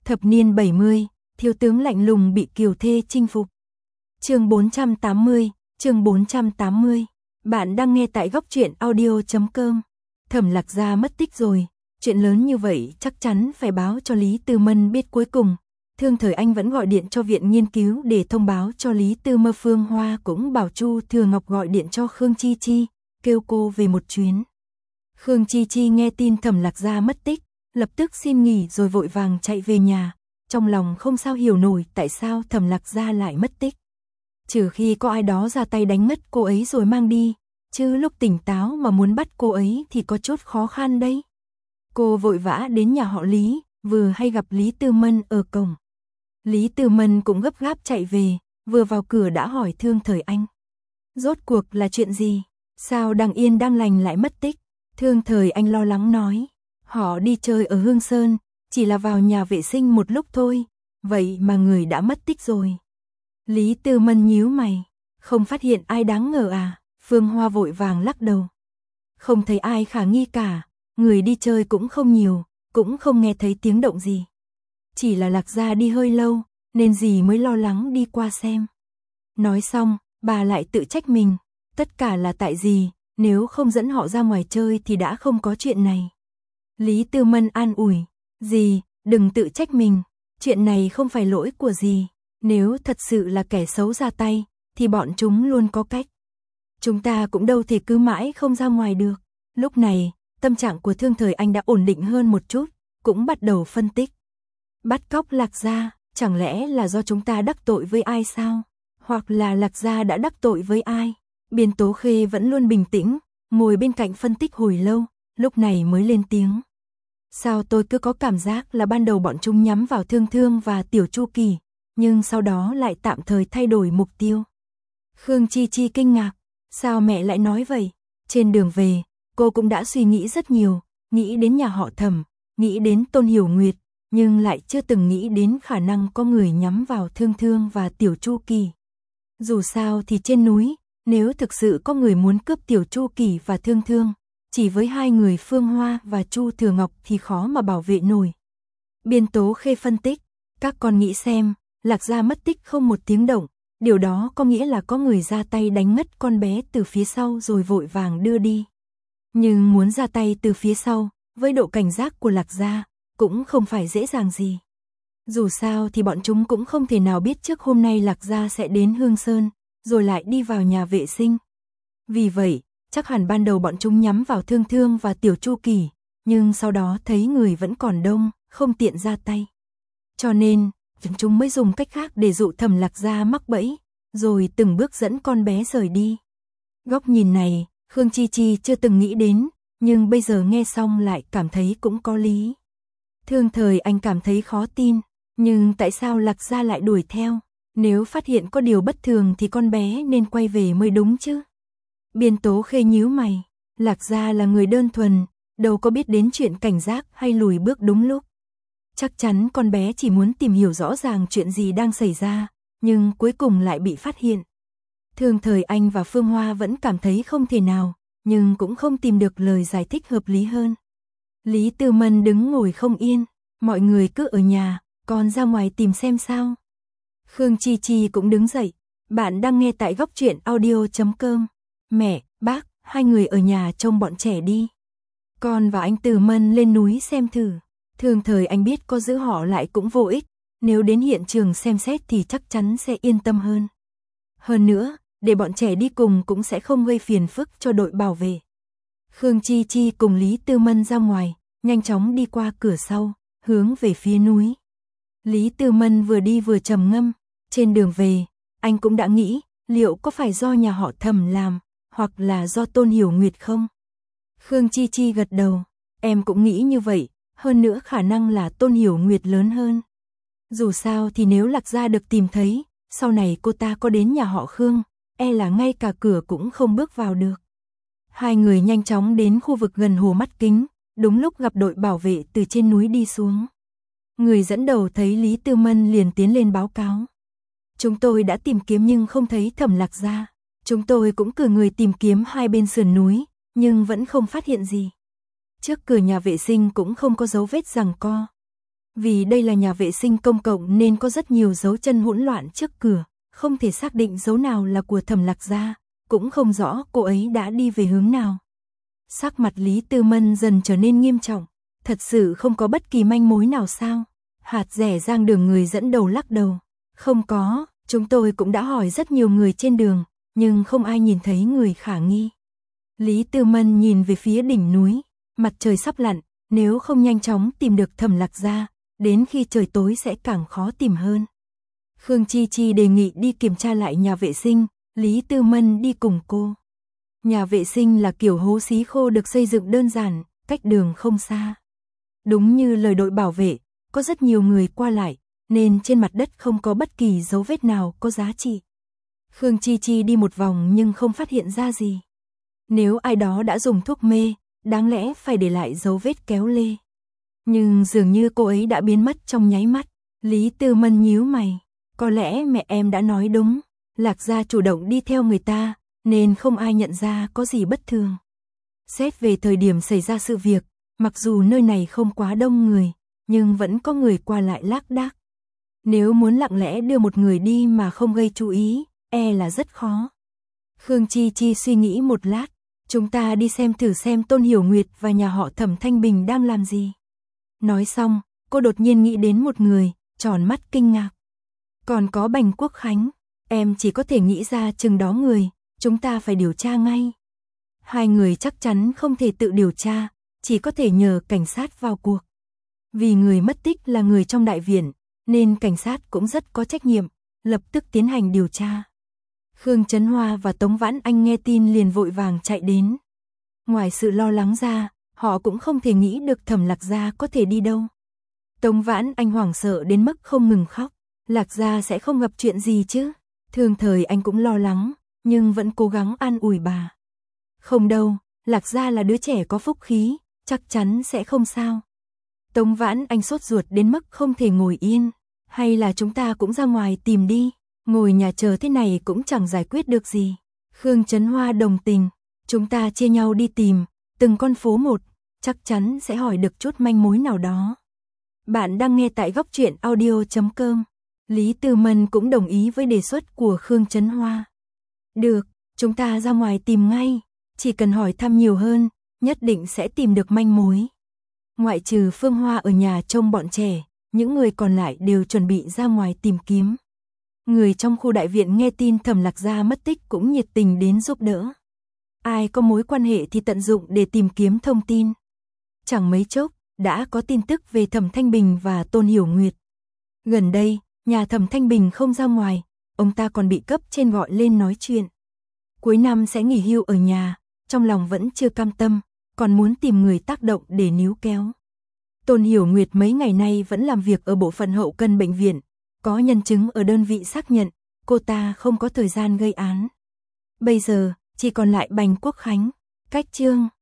Thập niên 70, thiếu tướng lạnh lùng bị kiều thê chinh phục. Chương 480, chương 480. Bạn đang nghe tại góc truyện audio.com. Thẩm Lạc Gia mất tích rồi, chuyện lớn như vậy chắc chắn phải báo cho Lý Tư Mân biết. Cuối cùng, Thương Thời Anh vẫn gọi điện cho viện nghiên cứu để thông báo cho Lý Tư Mơ. Phương Hoa cũng bảo Chu Thừa Ngọc gọi điện cho Khương Chi Chi, kêu cô về một chuyến. Khương Chi Chi nghe tin Thẩm Lạc Gia mất tích, lập tức xin nghỉ rồi vội vàng chạy về nhà, trong lòng không sao hiểu nổi tại sao Thẩm Lạc Gia lại mất tích. Trừ khi có ai đó ra tay đánh ngất cô ấy rồi mang đi, chứ lúc tỉnh táo mà muốn bắt cô ấy thì có chút khó khăn đấy. Cô vội vã đến nhà họ Lý, vừa hay gặp Lý Tư Mân ở cổng. Lý Tư Mân cũng gấp gáp chạy về, vừa vào cửa đã hỏi Thương Thời Anh. Rốt cuộc là chuyện gì? Sao đang yên đang lành lại mất tích? Thương Thời Anh lo lắng nói. Họ đi chơi ở Hương Sơn, chỉ là vào nhà vệ sinh một lúc thôi, vậy mà người đã mất tích rồi. Lý Tư Mân nhíu mày, không phát hiện ai đáng ngờ à? Phương Hoa vội vàng lắc đầu. Không thấy ai khả nghi cả, người đi chơi cũng không nhiều, cũng không nghe thấy tiếng động gì. Chỉ là Lạc Gia đi hơi lâu, nên dì mới lo lắng đi qua xem. Nói xong, bà lại tự trách mình, tất cả là tại dì, nếu không dẫn họ ra ngoài chơi thì đã không có chuyện này. Lý Tư Mân an ủi, dì, đừng tự trách mình, chuyện này không phải lỗi của dì, nếu thật sự là kẻ xấu ra tay, thì bọn chúng luôn có cách. Chúng ta cũng đâu thể cứ mãi không ra ngoài được. Lúc này, tâm trạng của Thương Thời Anh đã ổn định hơn một chút, cũng bắt đầu phân tích. Bắt cóc Lạc Gia, chẳng lẽ là do chúng ta đắc tội với ai sao? Hoặc là Lạc Gia đã đắc tội với ai? Biên Tố Khê vẫn luôn bình tĩnh, ngồi bên cạnh phân tích hồi lâu, lúc này mới lên tiếng. Sao tôi cứ có cảm giác là ban đầu bọn chúng nhắm vào Thương Thương và Tiểu Chu Kỳ, nhưng sau đó lại tạm thời thay đổi mục tiêu. Khương Chi Chi kinh ngạc, sao mẹ lại nói vậy? Trên đường về, cô cũng đã suy nghĩ rất nhiều, nghĩ đến nhà họ Thẩm, nghĩ đến Tôn Hiểu Nguyệt, nhưng lại chưa từng nghĩ đến khả năng có người nhắm vào Thương Thương và Tiểu Chu Kỳ. Dù sao thì trên núi, nếu thực sự có người muốn cướp Tiểu Chu Kỳ và Thương Thương, chỉ với hai người Phương Hoa và Chu Thừa Ngọc thì khó mà bảo vệ nổi. Biên Tố Khê phân tích, các con nghĩ xem, Lạc Gia mất tích không một tiếng động, điều đó có nghĩa là có người ra tay đánh ngất con bé từ phía sau rồi vội vàng đưa đi. Nhưng muốn ra tay từ phía sau, với độ cảnh giác của Lạc Gia, cũng không phải dễ dàng gì. Dù sao thì bọn chúng cũng không thể nào biết trước hôm nay Lạc Gia sẽ đến Hương Sơn, rồi lại đi vào nhà vệ sinh. Vì vậy, chắc hẳn ban đầu bọn chúng nhắm vào Thương Thương và Tiểu Chu Kỳ, nhưng sau đó thấy người vẫn còn đông, không tiện ra tay. Cho nên, chúng mới dùng cách khác để dụ Thẩm Lạc Gia mắc bẫy, rồi từng bước dẫn con bé rời đi. Góc nhìn này, Khương Chi Chi chưa từng nghĩ đến, nhưng bây giờ nghe xong lại cảm thấy cũng có lý. Thương Thời Anh cảm thấy khó tin, nhưng tại sao Lạc Gia lại đuổi theo? Nếu phát hiện có điều bất thường thì con bé nên quay về mới đúng chứ. Biên Tố Khê nhíu mày, Lạc Gia là người đơn thuần, đâu có biết đến chuyện cảnh giác hay lùi bước đúng lúc. Chắc chắn con bé chỉ muốn tìm hiểu rõ ràng chuyện gì đang xảy ra, nhưng cuối cùng lại bị phát hiện. Thương Thời Anh và Phương Hoa vẫn cảm thấy không thể nào, nhưng cũng không tìm được lời giải thích hợp lý hơn. Lý Tư Mân đứng ngồi không yên, mọi người cứ ở nhà, con ra ngoài tìm xem sao. Khương Chi Chi cũng đứng dậy, bạn đang nghe tại góc truyện audio.com. Mẹ, bác, hai người ở nhà trông bọn trẻ đi. Con và anh Từ Mân lên núi xem thử. Thương Thời Anh biết có giữ họ lại cũng vô ích, nếu đến hiện trường xem xét thì chắc chắn sẽ yên tâm hơn. Hơn nữa, để bọn trẻ đi cùng cũng sẽ không gây phiền phức cho đội bảo vệ. Khương Chi Chi cùng Lý Tư Mân ra ngoài, nhanh chóng đi qua cửa sau, hướng về phía núi. Lý Tư Mân vừa đi vừa trầm ngâm, trên đường về, anh cũng đã nghĩ, liệu có phải do nhà họ Thẩm làm, hoặc là do Tôn Hiểu Nguyệt không? Khương Chi Chi gật đầu, em cũng nghĩ như vậy, hơn nữa khả năng là Tôn Hiểu Nguyệt lớn hơn. Dù sao thì nếu Lạc Gia được tìm thấy, sau này cô ta có đến nhà họ Khương, e là ngay cả cửa cũng không bước vào được. Hai người nhanh chóng đến khu vực gần hồ Mắt Kính, đúng lúc gặp đội bảo vệ từ trên núi đi xuống. Người dẫn đầu thấy Lý Tư Mân liền tiến lên báo cáo. Chúng tôi đã tìm kiếm nhưng không thấy Thẩm Lạc Gia. Chúng tôi cũng cử người tìm kiếm hai bên sườn núi, nhưng vẫn không phát hiện gì. Trước cửa nhà vệ sinh cũng không có dấu vết giằng co. Vì đây là nhà vệ sinh công cộng nên có rất nhiều dấu chân hỗn loạn trước cửa, không thể xác định dấu nào là của Thẩm Lạc Gia, cũng không rõ cô ấy đã đi về hướng nào. Sắc mặt Lý Tư Mân dần trở nên nghiêm trọng, thật sự không có bất kỳ manh mối nào sao? Hạt rẻ Giang Đường người dẫn đầu lắc đầu, không có, chúng tôi cũng đã hỏi rất nhiều người trên đường, nhưng không ai nhìn thấy người khả nghi. Lý Tư Mân nhìn về phía đỉnh núi, mặt trời sắp lặn, nếu không nhanh chóng tìm được Thẩm Lạc Gia, đến khi trời tối sẽ càng khó tìm hơn. Khương Chi Chi đề nghị đi kiểm tra lại nhà vệ sinh, Lý Tư Mân đi cùng cô. Nhà vệ sinh là kiểu hố xí khô được xây dựng đơn giản, cách đường không xa. Đúng như lời đội bảo vệ, có rất nhiều người qua lại, nên trên mặt đất không có bất kỳ dấu vết nào có giá trị. Khương Chi Chi đi một vòng nhưng không phát hiện ra gì. Nếu ai đó đã dùng thuốc mê, đáng lẽ phải để lại dấu vết kéo lê. Nhưng dường như cô ấy đã biến mất trong nháy mắt. Lý Tư Mân nhíu mày, có lẽ mẹ em đã nói đúng, Lạc Gia chủ động đi theo người ta, nên không ai nhận ra có gì bất thường. Xét về thời điểm xảy ra sự việc, mặc dù nơi này không quá đông người, nhưng vẫn có người qua lại lác đác. Nếu muốn lặng lẽ đưa một người đi mà không gây chú ý, là rất khó. Khương Chi Chi suy nghĩ một lát, chúng ta đi xem thử xem Tôn Hiểu Nguyệt và nhà họ Thẩm Thanh Bình đang làm gì. Nói xong, cô đột nhiên nghĩ đến một người, tròn mắt kinh ngạc. Còn có Bành Quốc Khánh, em chỉ có thể nghĩ ra chừng đó người, chúng ta phải điều tra ngay. Hai người chắc chắn không thể tự điều tra, chỉ có thể nhờ cảnh sát vào cuộc. Vì người mất tích là người trong đại viện, nên cảnh sát cũng rất có trách nhiệm, lập tức tiến hành điều tra. Khương Chấn Hoa và Tống Vãn Anh nghe tin liền vội vàng chạy đến. Ngoài sự lo lắng ra, họ cũng không thể nghĩ được Thẩm Lạc Gia có thể đi đâu. Tống Vãn Anh hoảng sợ đến mức không ngừng khóc, Lạc Gia sẽ không gặp chuyện gì chứ? Thường thời anh cũng lo lắng, nhưng vẫn cố gắng an ủi bà. Không đâu, Lạc Gia là đứa trẻ có phúc khí, chắc chắn sẽ không sao. Tống Vãn Anh sốt ruột đến mức không thể ngồi yên, hay là chúng ta cũng ra ngoài tìm đi, ngồi nhà chờ thế này cũng chẳng giải quyết được gì. Khương Chấn Hoa đồng tình, chúng ta chia nhau đi tìm, từng con phố một, chắc chắn sẽ hỏi được chút manh mối nào đó. Bạn đang nghe tại góc truyện audio.com. Lý Tư Mân cũng đồng ý với đề xuất của Khương Chấn Hoa. Được, chúng ta ra ngoài tìm ngay, chỉ cần hỏi thăm nhiều hơn, nhất định sẽ tìm được manh mối. Ngoại trừ Phương Hoa ở nhà trông bọn trẻ, những người còn lại đều chuẩn bị ra ngoài tìm kiếm. Người trong khu đại viện nghe tin Thẩm Lạc Gia mất tích cũng nhiệt tình đến giúp đỡ. Ai có mối quan hệ thì tận dụng để tìm kiếm thông tin. Chẳng mấy chốc, đã có tin tức về Thẩm Thanh Bình và Tôn Hiểu Nguyệt. Gần đây, nhà Thẩm Thanh Bình không ra ngoài, ông ta còn bị cấp trên gọi lên nói chuyện. Cuối năm sẽ nghỉ hưu ở nhà, trong lòng vẫn chưa cam tâm, còn muốn tìm người tác động để níu kéo. Tôn Hiểu Nguyệt mấy ngày nay vẫn làm việc ở bộ phận hậu cần bệnh viện, có nhân chứng ở đơn vị xác nhận, cô ta không có thời gian gây án. Bây giờ, chỉ còn lại Bành Quốc Khánh, cách chương